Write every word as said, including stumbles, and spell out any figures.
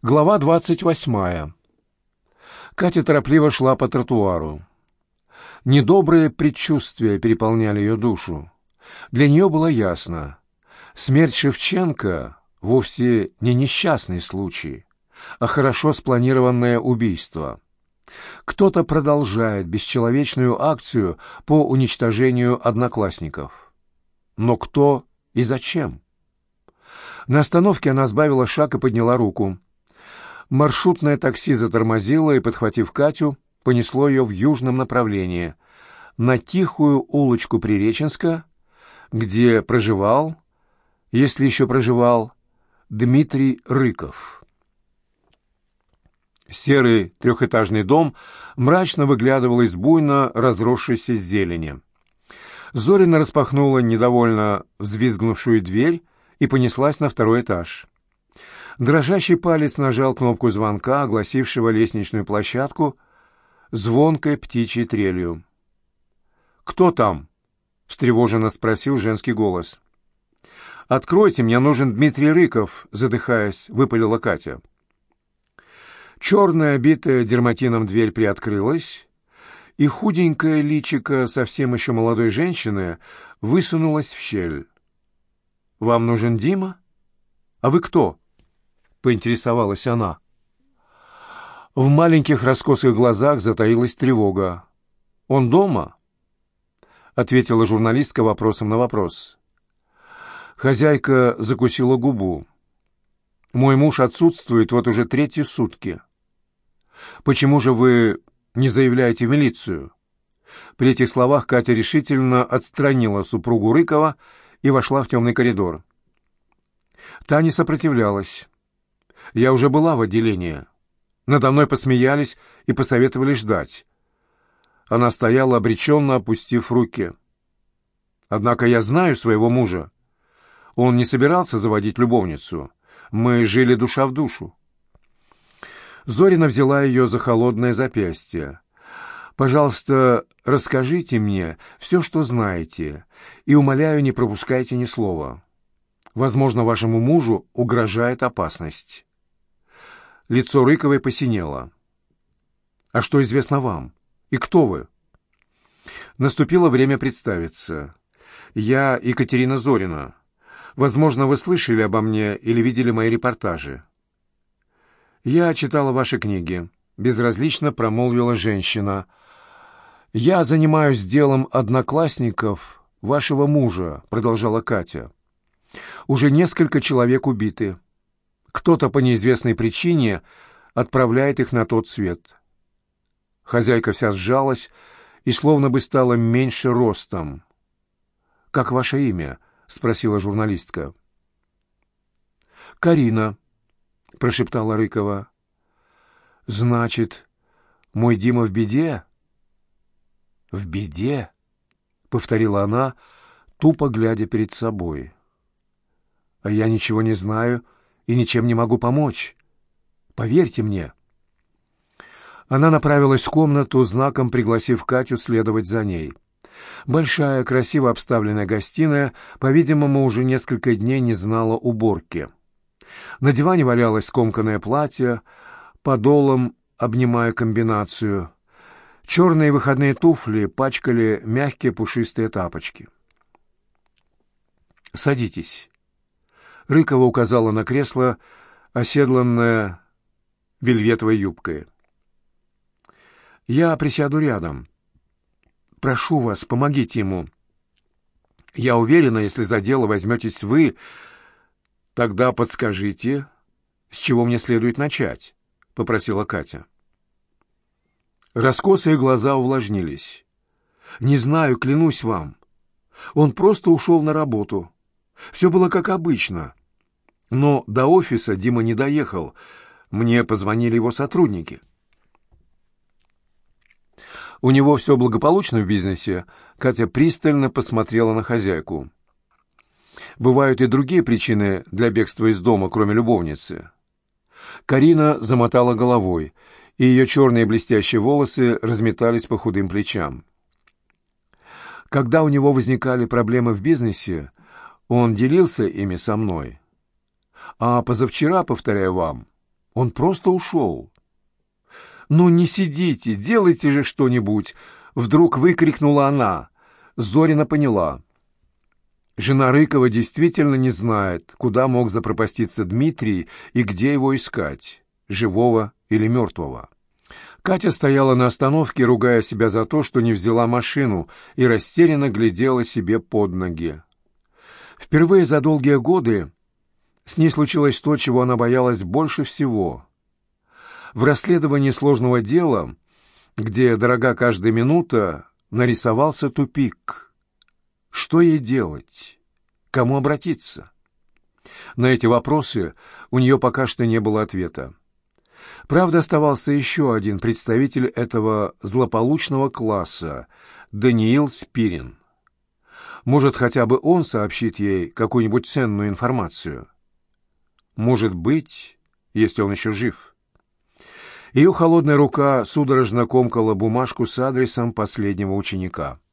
Глава двадцать восьмая. Катя торопливо шла по тротуару. Недобрые предчувствия переполняли ее душу. Для нее было ясно. Смерть Шевченко вовсе не несчастный случай, а хорошо спланированное убийство. Кто-то продолжает бесчеловечную акцию по уничтожению одноклассников. Но кто и зачем? На остановке она сбавила шаг и подняла руку. Маршрутное такси затормозило и, подхватив Катю, понесло ее в южном направлении, на тихую улочку Приреченска, где проживал, если еще проживал, Дмитрий Рыков. Серый трехэтажный дом мрачно выглядывал из буйно разросшейся зелени. Зорина распахнула недовольно взвизгнувшую дверь и понеслась на второй этаж. Дрожащий палец нажал кнопку звонка, огласившего лестничную площадку звонкой птичьей трелью. «Кто там?» — встревоженно спросил женский голос. «Откройте, мне нужен Дмитрий Рыков», — задыхаясь, выпалила Катя. Черная, обитая дерматином дверь приоткрылась, и худенькое личико совсем еще молодой женщины высунулось в щель. «Вам нужен Дима? А вы кто?» — поинтересовалась она. В маленьких раскосых глазах затаилась тревога. «Он дома?» — ответила журналистка вопросом на вопрос. Хозяйка закусила губу. «Мой муж отсутствует вот уже третьи сутки. Почему же вы не заявляете в милицию?» При этих словах Катя решительно отстранила супругу Рыкова и вошла в темный коридор. Та не сопротивлялась. Я уже была в отделении. Надо мной посмеялись и посоветовали ждать. Она стояла, обреченно опустив руки. Однако я знаю своего мужа. Он не собирался заводить любовницу. Мы жили душа в душу. Зорина взяла ее за холодное запястье. «Пожалуйста, расскажите мне все, что знаете, и, умоляю, не пропускайте ни слова. Возможно, вашему мужу угрожает опасность». Лицо Рыковой посинело. «А что известно вам? И кто вы?» Наступило время представиться. «Я Екатерина Зорина. Возможно, вы слышали обо мне или видели мои репортажи». «Я читала ваши книги», — безразлично промолвила женщина. «Я занимаюсь делом одноклассников вашего мужа», — продолжала Катя. «Уже несколько человек убиты. Кто-то по неизвестной причине отправляет их на тот свет». Хозяйка вся сжалась и словно бы стала меньше ростом. «Как ваше имя?» — спросила журналистка. «Карина», — прошептала Рыкова. «Значит, мой Дима в беде?» «В беде?» — повторила она, тупо глядя перед собой. «А я ничего не знаю и ничем не могу помочь. Поверьте мне». Она направилась в комнату, знаком пригласив Катю следовать за ней. Большая, красиво обставленная гостиная, по-видимому, уже несколько дней не знала уборки. На диване валялось скомканное платье, подолом обнимая комбинацию. Черные выходные туфли пачкали мягкие пушистые тапочки. «Садитесь». Рыкова указала на кресло, оседланное вельветовой юбкой. «Я присяду рядом. Прошу вас, помогите ему. Я уверена, если за дело возьметесь вы, тогда подскажите, с чего мне следует начать», — попросила Катя. Раскосые глаза увлажнились. «Не знаю, клянусь вам. Он просто ушел на работу. Все было как обычно. Но до офиса Дима не доехал. Мне позвонили его сотрудники». «У него все благополучно в бизнесе?» Катя пристально посмотрела на хозяйку. «Бывают и другие причины для бегства из дома, кроме любовницы». Карина замотала головой, и ее черные блестящие волосы разметались по худым плечам. «Когда у него возникали проблемы в бизнесе, он делился ими со мной. А позавчера, повторяю вам, Он просто ушел. «Ну не сидите, делайте же что-нибудь!» Вдруг выкрикнула она. Зорина поняла. Жена Рыкова действительно не знает, куда мог запропаститься Дмитрий и где его искать, живого или мертвого. Катя стояла на остановке, ругая себя за то, что не взяла машину, и растерянно глядела себе под ноги. Впервые за долгие годы с ней случилось то, чего она боялась больше всего. В расследовании сложного дела, где дорога каждая минута, нарисовался тупик. Что ей делать? Кому обратиться? На эти вопросы у нее пока что не было ответа. Правда, оставался еще один представитель этого злополучного класса — Даниил Спирин. Может, хотя бы он сообщит ей какую-нибудь ценную информацию? Может быть, если он еще жив. Ее холодная рука судорожно комкала бумажку с адресом последнего ученика.